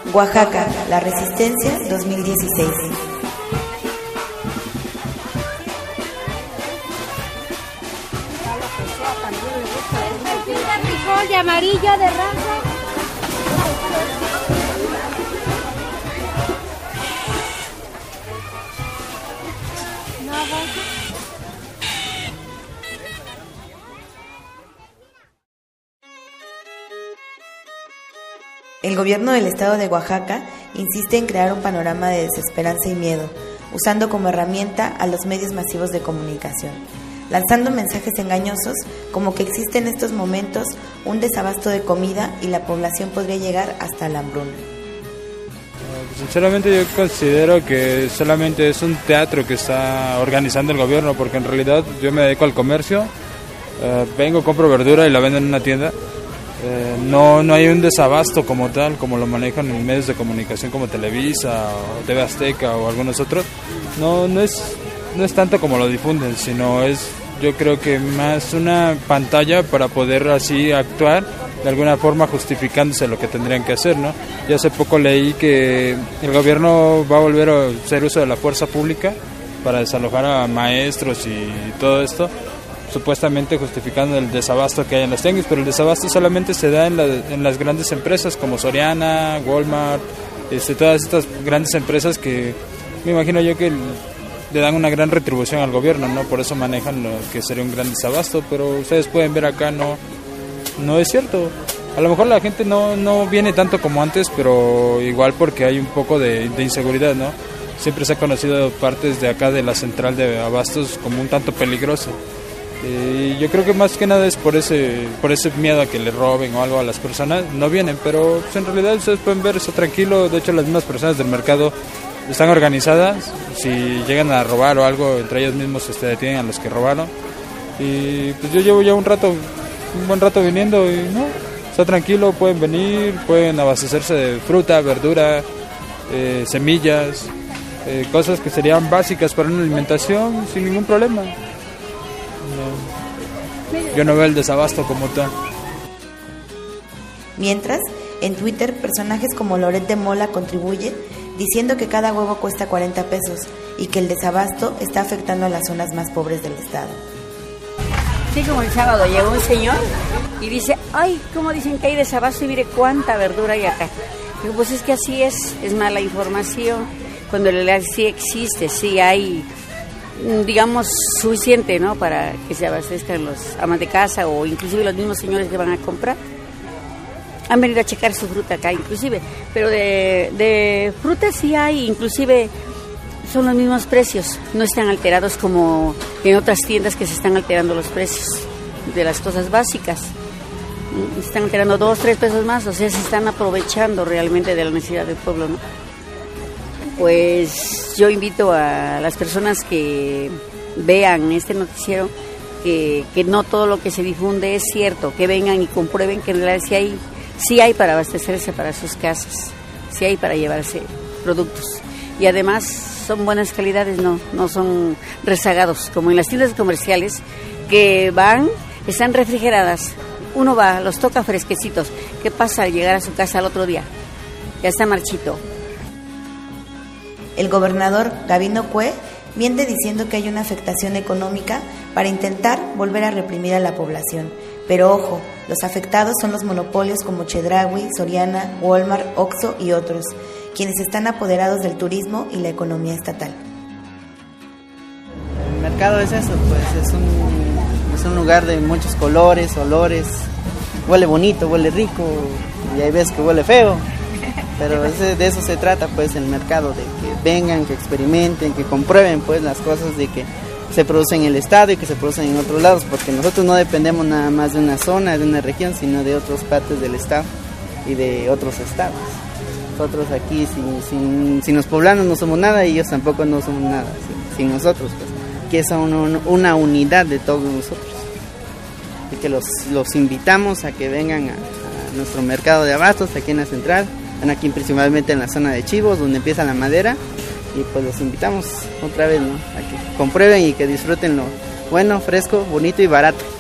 Oaxaca, la Resistencia 2016. Frijol de amarillo de raza. El gobierno del estado de Oaxaca insiste en crear un panorama de desesperanza y miedo, usando como herramienta a los medios masivos de comunicación, lanzando mensajes engañosos como que existe en estos momentos un desabasto de comida y la población podría llegar hasta la hambruna. Sinceramente yo considero que solamente es un teatro que está organizando el gobierno, porque en realidad yo me dedico al comercio, vengo, compro verdura y la vendo en una tienda. No hay un desabasto como tal, como lo manejan en medios de comunicación como Televisa o TV Azteca o algunos otros. No es tanto como lo difunden, sino es, yo creo que más una pantalla para poder así actuar de alguna forma justificándose lo que tendrían que hacer, ¿no? Yo hace poco leí que el gobierno va a volver a hacer uso de la fuerza pública para desalojar a maestros y todo esto, supuestamente justificando el desabasto que hay en los tianguis, pero el desabasto solamente se da en las grandes empresas como Soriana, Walmart, todas estas grandes empresas que me imagino yo que le dan una gran retribución al gobierno, ¿no? Por eso manejan lo que sería un gran desabasto, pero ustedes pueden ver acá no es cierto. A lo mejor la gente no viene tanto como antes, pero igual porque hay un poco de inseguridad, ¿no? Siempre se ha conocido partes de acá de la central de abastos como un tanto peligroso. Y yo creo que más que nada es por ese miedo a que le roben o algo a las personas, no vienen, pero pues en realidad ustedes pueden ver, está tranquilo. De hecho las mismas personas del mercado están organizadas, si llegan a robar o algo, entre ellos mismos detienen a los que robaron. Y pues yo llevo ya un buen rato viniendo y no, está tranquilo, pueden venir, pueden abastecerse de fruta, verdura, semillas, cosas que serían básicas para una alimentación sin ningún problema. Yo no veo el desabasto como tal. Mientras, en Twitter, personajes como Loret de Mola contribuye diciendo que cada huevo cuesta 40 pesos y que el desabasto está afectando a las zonas más pobres del estado. Sí, como el sábado llegó un señor y dice, ay, ¿cómo dicen que hay desabasto? Y mire cuánta verdura hay acá. Digo, pues es que así es mala información. Cuando en realidad sí existe, sí hay, digamos, suficiente, ¿no? Para que se abastezcan los amas de casa o inclusive los mismos señores que van a comprar. Han venido a checar su fruta acá inclusive, pero de fruta sí hay, inclusive son los mismos precios, no están alterados como en otras tiendas que se están alterando los precios de las cosas básicas. Están alterando 2, 3 pesos más, o sea, se están aprovechando realmente de la necesidad del pueblo, ¿no? Pues yo invito a las personas que vean este noticiero que no todo lo que se difunde es cierto, que vengan y comprueben que en realidad sí hay para abastecerse para sus casas, sí hay para llevarse productos. Y además son buenas calidades, no son rezagados, como en las tiendas comerciales que están refrigeradas. Uno va, los toca fresquecitos. ¿Qué pasa al llegar a su casa al otro día? Ya está marchito. El gobernador Gabino Cue miente diciendo que hay una afectación económica para intentar volver a reprimir a la población. Pero ojo, los afectados son los monopolios como Chedraui, Soriana, Walmart, Oxxo y otros, quienes están apoderados del turismo y la economía estatal. El mercado es eso, pues es un lugar de muchos colores, olores, huele bonito, huele rico y hay veces que huele feo, pero de eso se trata pues el mercado, de que vengan, que experimenten, que comprueben pues las cosas de que se producen en el estado y que se producen en otros lados, porque nosotros no dependemos nada más de una zona, de una región, sino de otras partes del estado y de otros estados. Nosotros aquí sin los poblanos no somos nada y ellos tampoco no somos nada sin nosotros, pues, que son una unidad de todos nosotros. Y que los invitamos a que vengan a nuestro mercado de abastos aquí en la central, aquí principalmente en la zona de Chivos, donde empieza la madera, y pues los invitamos otra vez, ¿no? A que comprueben y que disfruten lo bueno, fresco, bonito y barato.